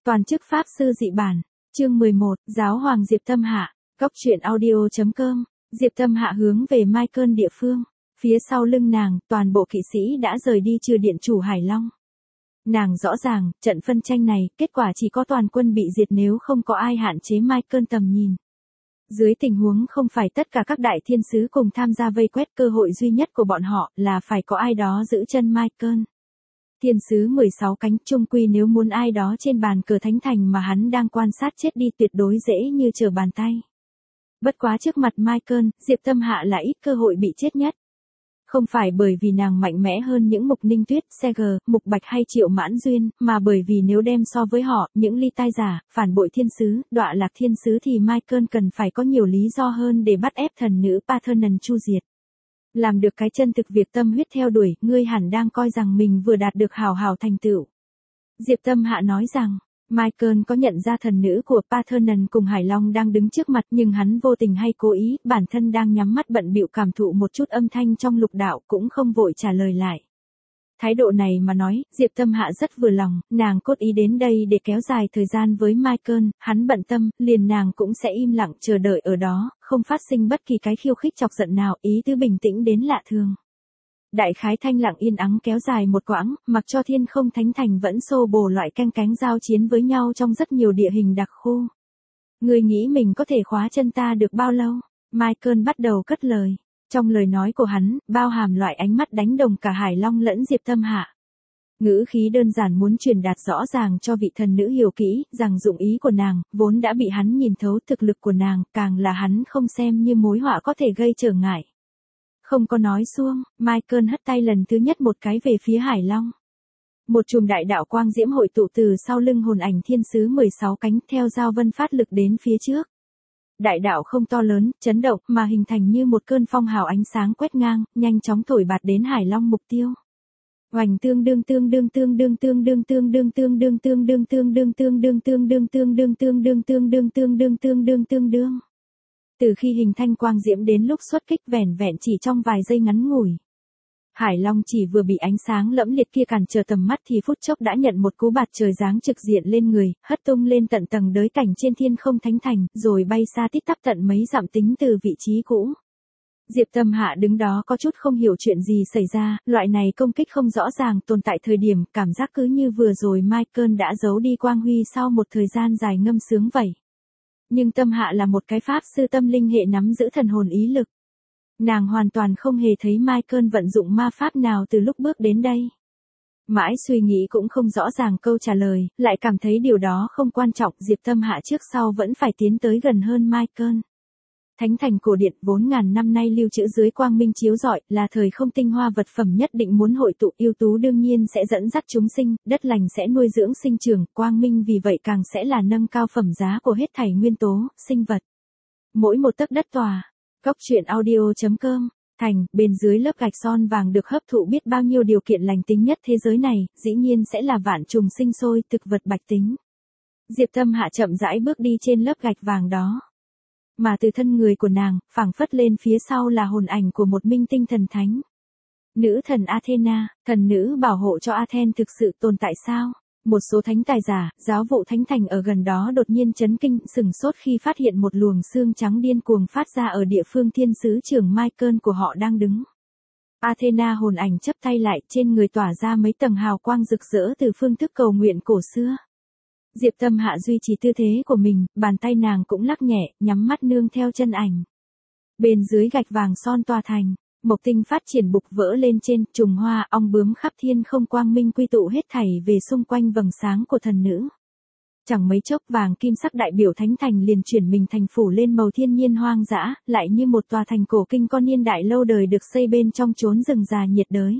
Toàn chức Pháp sư dị bản. Chương 11, Giáo hoàng Diệp Tâm Hạ. Góc truyện audio.com. Diệp Tâm Hạ hướng về Michael địa phương. Phía sau lưng nàng, toàn bộ kỵ sĩ đã rời đi trừ điện chủ Hải Long. Nàng rõ ràng, trận phân tranh này, kết quả chỉ có toàn quân bị diệt nếu không có ai hạn chế Michael tầm nhìn. Dưới tình huống không phải tất cả các đại thiên sứ cùng tham gia vây quét, cơ hội duy nhất của bọn họ là phải có ai đó giữ chân Michael. Thiên sứ 16 cánh, chung quy nếu muốn ai đó trên bàn cờ thánh thành mà hắn đang quan sát chết đi tuyệt đối dễ như trở bàn tay. Bất quá trước mặt Michael, Diệp Tâm Hạ là ít cơ hội bị chết nhất. Không phải bởi vì nàng mạnh mẽ hơn những Mục Ninh Tuyết, Seger, Mục Bạch hay Triệu Mãn Duyên, mà bởi vì nếu đem so với họ, những ly tai giả, phản bội thiên sứ, đọa lạc thiên sứ thì Michael cần phải có nhiều lý do hơn để bắt ép thần nữ Parthenon chu diệt. Làm được cái chân thực việc tâm huyết theo đuổi, ngươi hẳn đang coi rằng mình vừa đạt được hào hào thành tựu. Diệp Tâm Hạ nói rằng, Michael có nhận ra thần nữ của Parthenon cùng Hải Long đang đứng trước mặt, nhưng hắn vô tình hay cố ý, bản thân đang nhắm mắt bận bịu cảm thụ một chút âm thanh trong lục đạo, cũng không vội trả lời lại. Thái độ này mà nói, Diệp Tâm Hạ rất vừa lòng, nàng cốt ý đến đây để kéo dài thời gian với Michael, hắn bận tâm, liền nàng cũng sẽ im lặng chờ đợi ở đó, không phát sinh bất kỳ cái khiêu khích chọc giận nào, ý tứ bình tĩnh đến lạ thường. Đại khái thanh lặng yên ắng kéo dài một quãng, mặc cho thiên không thánh thành vẫn xô bồ loại canh cánh giao chiến với nhau trong rất nhiều địa hình đặc khu. Ngươi nghĩ mình có thể khóa chân ta được bao lâu? Michael bắt đầu cất lời. Trong lời nói của hắn, bao hàm loại ánh mắt đánh đồng cả Hải Long lẫn Diệp Tâm Hạ. Ngữ khí đơn giản muốn truyền đạt rõ ràng cho vị thần nữ hiểu kỹ, rằng dụng ý của nàng, vốn đã bị hắn nhìn thấu, thực lực của nàng, càng là hắn không xem như mối họa có thể gây trở ngại. Không có nói xuông, Michael hất tay lần thứ nhất một cái về phía Hải Long. Một chùm đại đạo quang diễm hội tụ từ sau lưng hồn ảnh thiên sứ 16 cánh theo giao vân phát lực đến phía trước. Đại đạo không to lớn, chấn động mà hình thành như một cơn phong hào ánh sáng quét ngang, nhanh chóng thổi bạt đến Hải Long mục tiêu. Oành tương đương tương đương tương đương tương đương tương đương tương đương tương đương tương đương tương đương tương đương tương đương tương đương tương đương tương đương tương đương tương đương. Từ khi hình thanh quang diễm đến lúc xuất kích vẻn vẹn chỉ trong vài giây ngắn ngủi. Hải Long chỉ vừa bị ánh sáng lẫm liệt kia cản trở tầm mắt thì phút chốc đã nhận một cú bạt trời giáng trực diện lên người, hất tung lên tận tầng đới cảnh trên thiên không thánh thành, rồi bay xa tít tắp tận mấy dặm tính từ vị trí cũ. Diệp Tâm Hạ đứng đó có chút không hiểu chuyện gì xảy ra, loại này công kích không rõ ràng tồn tại thời điểm, cảm giác cứ như vừa rồi Michael đã giấu đi quang huy sau một thời gian dài ngâm sướng vậy. Nhưng Tâm Hạ là một cái pháp sư tâm linh hệ nắm giữ thần hồn ý lực. Nàng hoàn toàn không hề thấy Michael vận dụng ma pháp nào từ lúc bước đến đây. Mãi suy nghĩ cũng không rõ ràng câu trả lời, lại cảm thấy điều đó không quan trọng, Diệp Tâm Hạ trước sau vẫn phải tiến tới gần hơn Michael. Thánh thành cổ điện vốn ngàn năm nay lưu trữ dưới quang minh chiếu rọi, là thời không tinh hoa vật phẩm nhất định muốn hội tụ, ưu tú đương nhiên sẽ dẫn dắt chúng sinh, đất lành sẽ nuôi dưỡng sinh trưởng, quang minh vì vậy càng sẽ là nâng cao phẩm giá của hết thảy nguyên tố, sinh vật. Mỗi một tấc đất tòa. Góc truyện audio.com. Thành, bên dưới lớp gạch son vàng được hấp thụ biết bao nhiêu điều kiện lành tính nhất thế giới này, dĩ nhiên sẽ là vạn trùng sinh sôi, thực vật bạch tính. Diệp Tâm Hạ chậm rãi bước đi trên lớp gạch vàng đó. Mà từ thân người của nàng, phảng phất lên phía sau là hồn ảnh của một minh tinh thần thánh. Nữ thần Athena, thần nữ bảo hộ cho Athens thực sự tồn tại sao? Một số thánh tài giả, giáo vụ thánh thành ở gần đó đột nhiên chấn kinh, sửng sốt khi phát hiện một luồng xương trắng điên cuồng phát ra ở địa phương thiên sứ trưởng Michael của họ đang đứng. Athena hồn ảnh chắp tay lại, trên người tỏa ra mấy tầng hào quang rực rỡ từ phương thức cầu nguyện cổ xưa. Diệp Tâm Hạ duy trì tư thế của mình, bàn tay nàng cũng lắc nhẹ, nhắm mắt nương theo chân ảnh. Bên dưới gạch vàng son tòa thành, mộc tinh phát triển bục vỡ lên trên, trùng hoa, ong bướm khắp thiên không quang minh quy tụ hết thảy về xung quanh vầng sáng của thần nữ. Chẳng mấy chốc vàng kim sắc đại biểu thánh thành liền chuyển mình thành phủ lên màu thiên nhiên hoang dã, lại như một tòa thành cổ kinh con niên đại lâu đời được xây bên trong chốn rừng già nhiệt đới.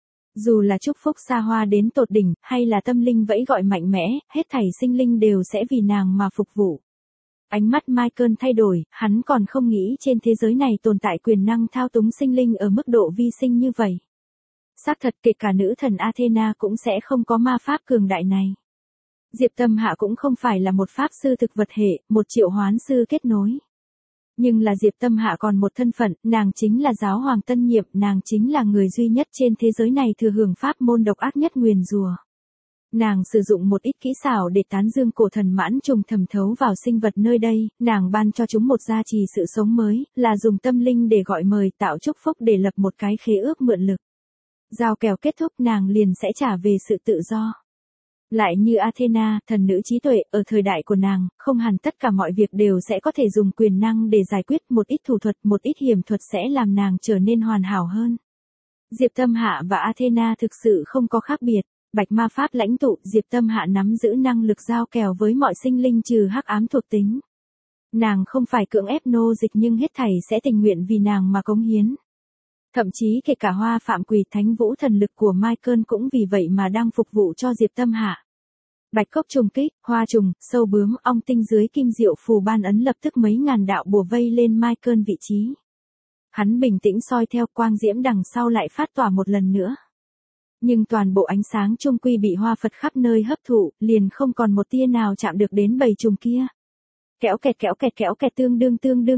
Dù là chúc phúc xa hoa đến tột đỉnh, hay là tâm linh vẫy gọi mạnh mẽ, hết thảy sinh linh đều sẽ vì nàng mà phục vụ. Ánh mắt Michael thay đổi, hắn còn không nghĩ trên thế giới này tồn tại quyền năng thao túng sinh linh ở mức độ vi sinh như vậy. Xác thật kể cả nữ thần Athena cũng sẽ không có ma pháp cường đại này. Diệp Tâm Hạ cũng không phải là một pháp sư thực vật hệ, một triệu hoán sư kết nối. Nhưng là Diệp Tâm Hạ còn một thân phận, nàng chính là giáo hoàng tân nhiệm, nàng chính là người duy nhất trên thế giới này thừa hưởng pháp môn độc ác nhất nguyền rủa. Nàng sử dụng một ít kỹ xảo để tán dương cổ thần mãn trùng thẩm thấu vào sinh vật nơi đây, nàng ban cho chúng một gia trì sự sống mới, là dùng tâm linh để gọi mời tạo chúc phúc để lập một cái khế ước mượn lực. Giao kèo kết thúc nàng liền sẽ trả về sự tự do. Lại như Athena, thần nữ trí tuệ, ở thời đại của nàng, không hẳn tất cả mọi việc đều sẽ có thể dùng quyền năng để giải quyết, một ít thủ thuật, một ít hiểm thuật sẽ làm nàng trở nên hoàn hảo hơn. Diệp Tâm Hạ và Athena thực sự không có khác biệt. Bạch ma pháp lãnh tụ, Diệp Tâm Hạ nắm giữ năng lực giao kèo với mọi sinh linh trừ hắc ám thuộc tính. Nàng không phải cưỡng ép nô dịch nhưng hết thảy sẽ tình nguyện vì nàng mà cống hiến. Thậm chí kể cả hoa phạm quỷ thánh vũ thần lực của Michael cũng vì vậy mà đang phục vụ cho Diệp Tâm Hạ. Bạch cốc trùng kích, hoa trùng, sâu bướm, ong tinh dưới kim diệu phù ban ấn lập tức mấy ngàn đạo bùa vây lên Michael vị trí. Hắn bình tĩnh soi theo quang diễm đằng sau lại phát tỏa một lần nữa. Nhưng toàn bộ ánh sáng trung quy bị hoa Phật khắp nơi hấp thụ, liền không còn một tia nào chạm được đến bầy trùng kia. Kéo kẹt tương đương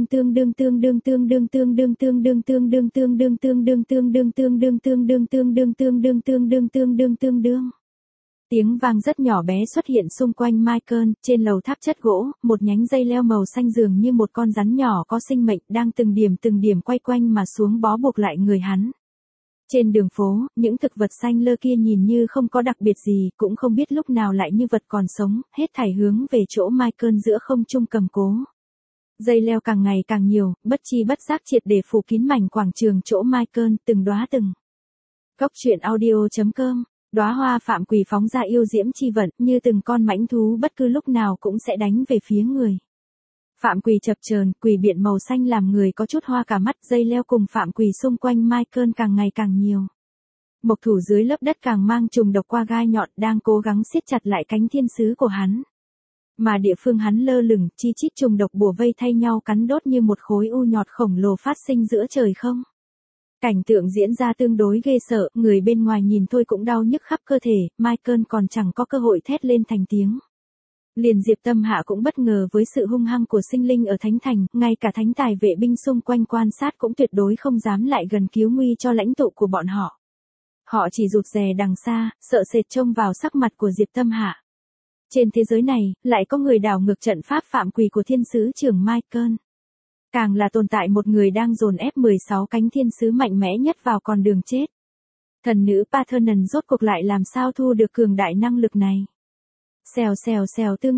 Tiếng vang rất nhỏ bé xuất hiện xung quanh Michael, trên lầu tháp chất gỗ, một nhánh dây leo màu xanh dường như một con rắn nhỏ có sinh mệnh đang từng điểm quay quanh mà xuống bó buộc lại người hắn. Trên đường phố, những thực vật xanh lơ kia nhìn như không có đặc biệt gì, cũng không biết lúc nào lại như vật còn sống, hết thảy hướng về chỗ Michael giữa không trung cầm cố. Dây leo càng ngày càng nhiều, bất chi bất giác triệt để phủ kín mảnh quảng trường chỗ Michael, từng đóa từng. Góc truyện audio.com, đóa hoa phạm quỷ phóng ra yêu diễm chi vận, như từng con mãnh thú bất cứ lúc nào cũng sẽ đánh về phía người. Phạm quỷ chập chờn, quỷ biện màu xanh làm người có chút hoa cả mắt, dây leo cùng phạm quỷ xung quanh Michael càng ngày càng nhiều. Mộc thủ dưới lớp đất càng mang trùng độc qua gai nhọn đang cố gắng siết chặt lại cánh thiên sứ của hắn. Mà địa phương hắn lơ lửng, chi chít trùng độc bùa vây thay nhau cắn đốt như một khối u nhọt khổng lồ phát sinh giữa trời không. Cảnh tượng diễn ra tương đối ghê sợ, người bên ngoài nhìn thôi cũng đau nhức khắp cơ thể, Michael còn chẳng có cơ hội thét lên thành tiếng. Liền Diệp Tâm Hạ cũng bất ngờ với sự hung hăng của sinh linh ở Thánh Thành, ngay cả thánh tài vệ binh xung quanh quan sát cũng tuyệt đối không dám lại gần cứu nguy cho lãnh tụ của bọn họ. Họ chỉ rụt rè đằng xa, sợ sệt trông vào sắc mặt của Diệp Tâm Hạ. Trên thế giới này, lại có người đảo ngược trận pháp phạm quỷ của thiên sứ trưởng Michael. Càng là tồn tại một người đang dồn ép 16 cánh thiên sứ mạnh mẽ nhất vào con đường chết. Thần nữ Parthenon rốt cuộc lại làm sao thu được cường đại năng lực này. Xèo tương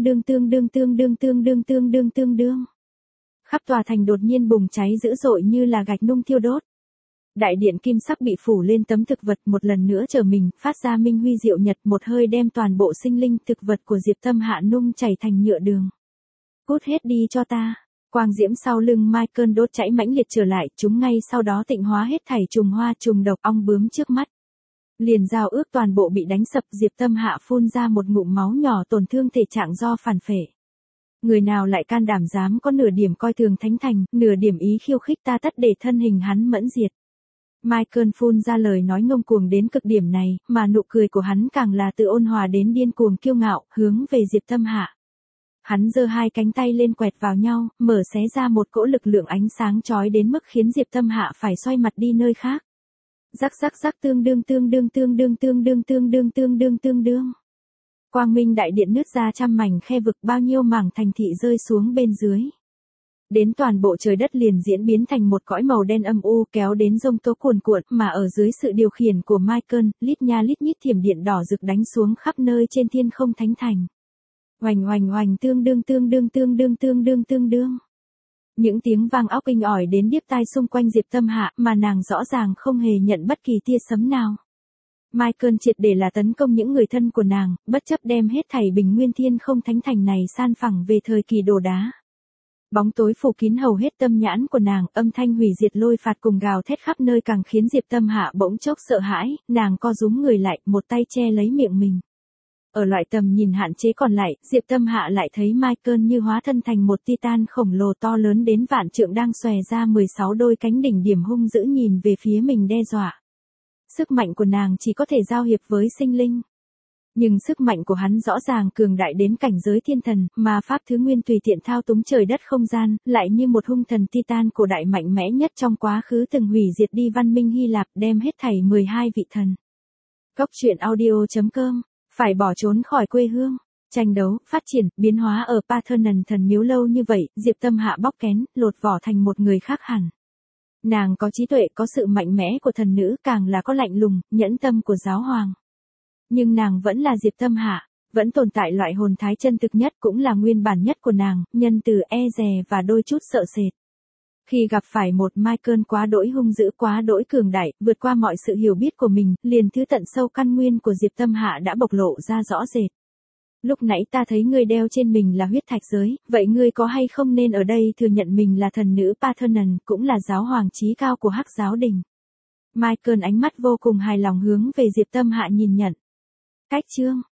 đương. Khắp tòa thành đột nhiên bùng cháy dữ dội như là gạch nung thiêu đốt. Đại điện kim sắc bị phủ lên tấm thực vật một lần nữa trở mình, phát ra minh huy diệu nhật, một hơi đem toàn bộ sinh linh thực vật của Diệp Tâm Hạ nung chảy thành nhựa đường. Cút hết đi cho ta. Quang diễm sau lưng Michael đốt cháy mãnh liệt trở lại, chúng ngay sau đó tịnh hóa hết thảy trùng hoa trùng độc ong bướm trước mắt. Liền giao ước toàn bộ bị đánh sập, Diệp Tâm Hạ phun ra một ngụm máu nhỏ, tổn thương thể trạng do phản phệ. Người nào lại can đảm dám có nửa điểm coi thường Thánh Thành, nửa điểm ý khiêu khích ta tất để thân hình hắn mẫn diệt. Michael phun ra lời nói ngông cuồng đến cực điểm này, mà nụ cười của hắn càng là từ ôn hòa đến điên cuồng kiêu ngạo, hướng về Diệp Tâm Hạ. Hắn giơ hai cánh tay lên quẹt vào nhau, mở xé ra một cỗ lực lượng ánh sáng chói đến mức khiến Diệp Tâm Hạ phải xoay mặt đi nơi khác. Rắc tương đương. Quang minh đại điện nứt ra trăm mảnh khe vực, bao nhiêu mảng thành thị rơi xuống bên dưới. Đến toàn bộ trời đất liền diễn biến thành một cõi màu đen âm u kéo đến giông tố cuồn cuộn, mà ở dưới sự điều khiển của Michael, lít nha lít nhít thiểm điện đỏ rực đánh xuống khắp nơi trên thiên không Thánh Thành. Oành tương đương. Những tiếng vang óc inh ỏi đến điếc tai xung quanh Diệp Tâm Hạ, mà nàng rõ ràng không hề nhận bất kỳ tia sấm nào. Michael triệt để là tấn công những người thân của nàng, bất chấp đem hết thảy bình nguyên thiên không Thánh Thành này san phẳng về thời kỳ đồ đá. Bóng tối phủ kín hầu hết tâm nhãn của nàng, âm thanh hủy diệt lôi phạt cùng gào thét khắp nơi càng khiến Diệp Tâm Hạ bỗng chốc sợ hãi, nàng co rúm người lại, một tay che lấy miệng mình. Ở loại tầm nhìn hạn chế còn lại, Diệp Tâm Hạ lại thấy Michael như hóa thân thành một titan khổng lồ to lớn đến vạn trượng đang xòe ra 16 đôi cánh đỉnh điểm hung dữ nhìn về phía mình đe dọa. Sức mạnh của nàng chỉ có thể giao hiệp với sinh linh. Nhưng sức mạnh của hắn rõ ràng cường đại đến cảnh giới thiên thần, mà pháp thứ nguyên tùy tiện thao túng trời đất không gian, lại như một hung thần titan cổ đại mạnh mẽ nhất trong quá khứ từng hủy diệt đi văn minh Hy Lạp, đem hết thảy 12 vị thần. Góc truyện audio.com phải bỏ trốn khỏi quê hương. Tranh đấu, phát triển, biến hóa ở Parthenon thần miếu lâu như vậy, Diệp Tâm Hạ bóc kén, lột vỏ thành một người khác hẳn. Nàng có trí tuệ, có sự mạnh mẽ của thần nữ, càng là có lạnh lùng, nhẫn tâm của giáo hoàng. Nhưng nàng vẫn là Diệp Tâm Hạ, vẫn tồn tại loại hồn thái chân thực nhất, cũng là nguyên bản nhất của nàng, nhân từ, e dè và đôi chút sợ sệt. Khi gặp phải một Michael quá đỗi hung dữ, quá đỗi cường đại, vượt qua mọi sự hiểu biết của mình, liền thứ tận sâu căn nguyên của Diệp Tâm Hạ đã bộc lộ ra rõ rệt. Lúc nãy ta thấy ngươi đeo trên mình là huyết thạch giới, vậy ngươi có hay không nên ở đây thừa nhận mình là thần nữ Parthenon, cũng là giáo hoàng chí cao của Hắc giáo đình. Michael ánh mắt vô cùng hài lòng hướng về Diệp Tâm Hạ nhìn nhận. Cách chương